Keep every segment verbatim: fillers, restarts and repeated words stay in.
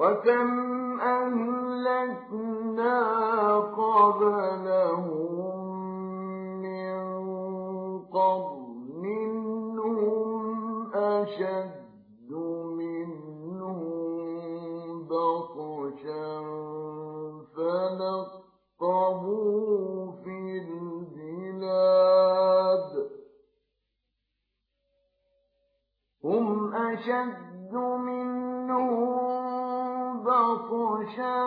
وكم أهلكنا قبلهم من قرن هم أشد منهم بطشا فنقبوا في البلاد هم أشد منهم بطشا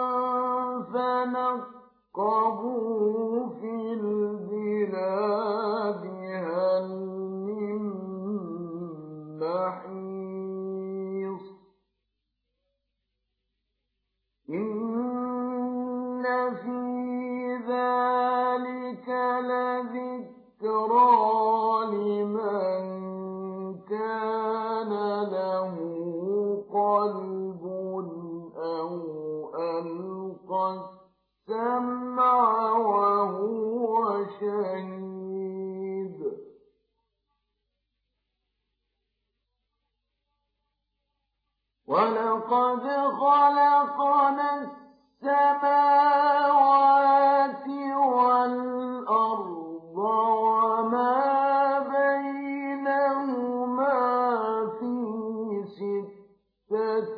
فنقبوا في البلاد هل من محيص إن في ذلك لذكرى لمن كان له قلب أو ألقى السمع وهو شهيد ولقد خلقنا السماوات والأرض وما بينهما في ستة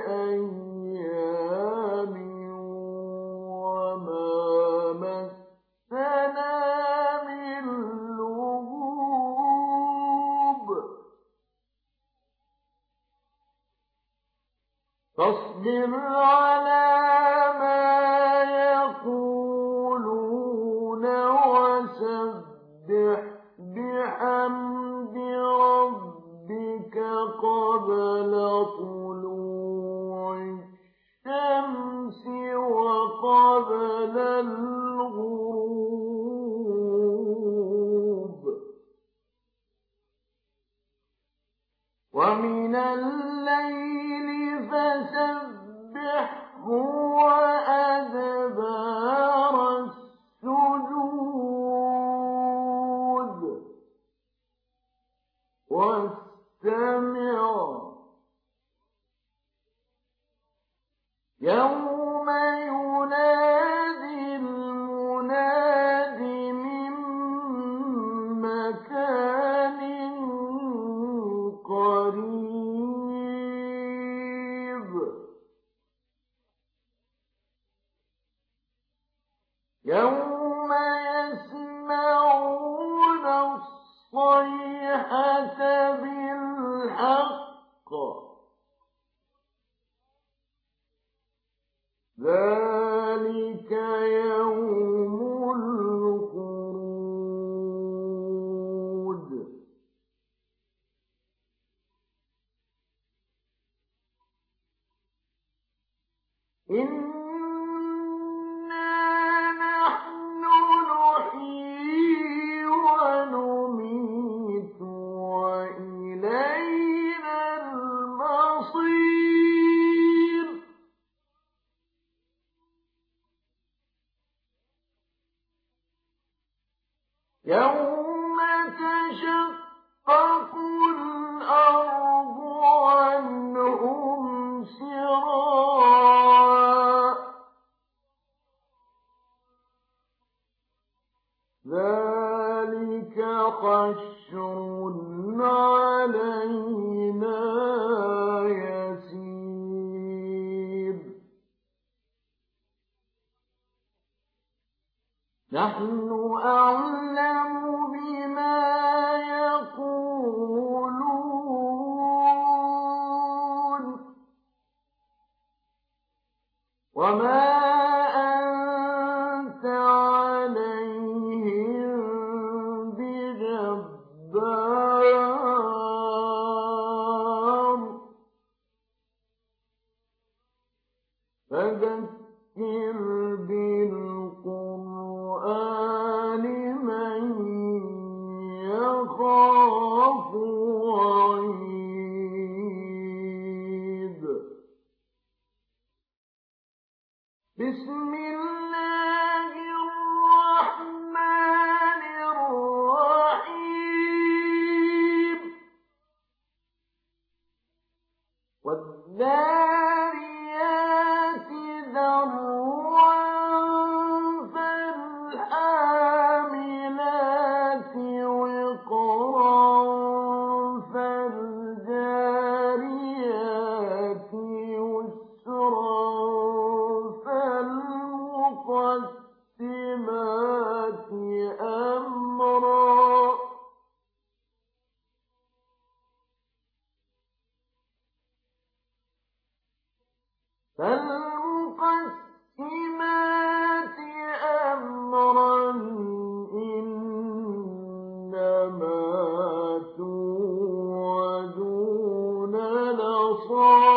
أيام وما مسنا من لغوب فاصبر على ما يقولون وسبح بحمد ربك قبل طلوع الشمس وقبل الغروب ومن الليل فسبحه وأدبار السجود واستمع يوم ينادي المناد من مكان قريب يوم يسمعون الصيحة بالحق ذلك يوم الخروج إنا نحن نحيي ونميت وإلينا المصير يوم تشقق الأرض عنهم سراعا ذلك حشر علينا يسير نحن أعلم بما يقولون وما أنت عليهم بجبار فذكر بالقرآن من يخاف وعيد بسم الله الرحمن الرحيم والذاريات فالمقسمات أمرا إنما توعدون لصادق